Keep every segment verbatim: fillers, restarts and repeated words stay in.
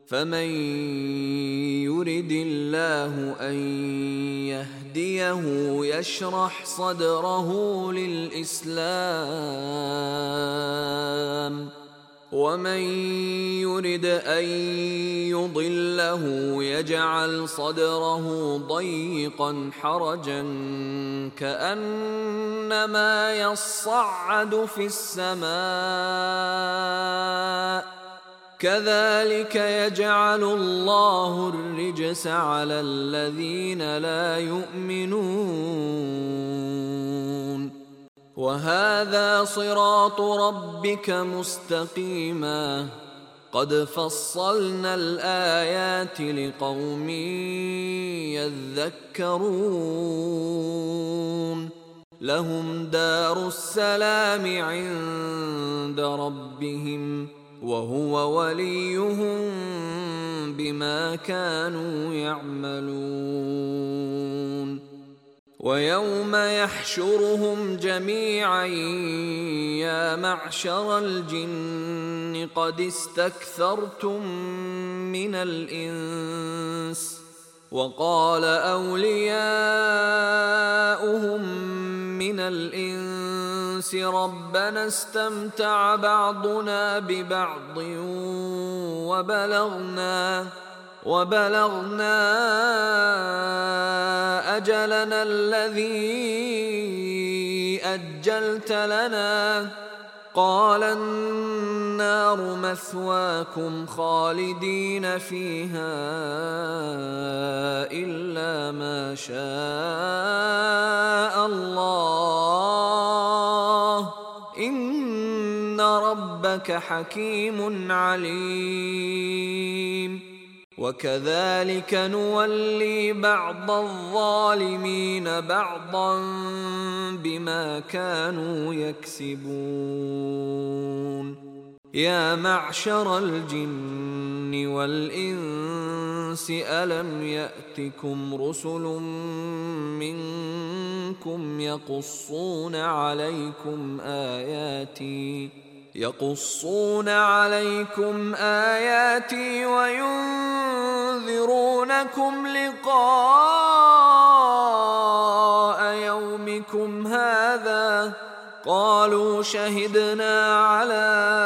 فمن يرد الله أن يهديه يشرح صدره للإسلام، ومن يرد أن يضله يجعل صدره ضيقا حرجا كأنما يصعد في السماء، كذلك يجعل الله الرجس على الذين لا يؤمنون. وهذا صراط ربك مستقيما، قد فصلنا الآيات لقوم يذكرون. لهم دار السلام عند ربهم وهو وليهم بما كانوا يعملون. ويوم يحشرهم جميعا يا معشر الجن قد استكثرتم من الإنس، وقال أولياؤهم من الإنس ربنا استمتع بعضنا ببعض وبلغنا وبلغنا أجلنا الذي أجلت لنا، قال النار مثواكم خالدين فيها إلا ما شاء الله، إن ربك حكيم عليم. وكذلك نولي بعض الظالمين بعضا بما كانوا يكسبون. يا معشر الجن والإنس ألم يأتكم رسل منكم يقصون عليكم آياتي يقصون عليكم آياتي وينذرونكم لقاء يومكم هذا؟ قالوا شهدنا على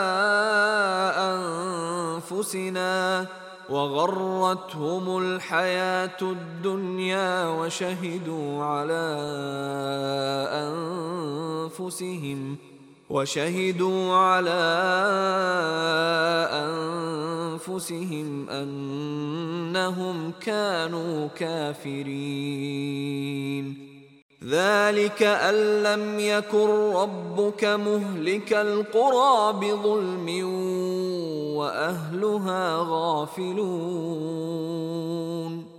أنفسنا وغرتهم الحياة الدنيا وشهدوا على أنفسهم وشهدوا على أنفسهم أنهم كانوا كافرين. ذلك أن لم يكن ربك مهلك القرى بظلم وأهلها غافلون.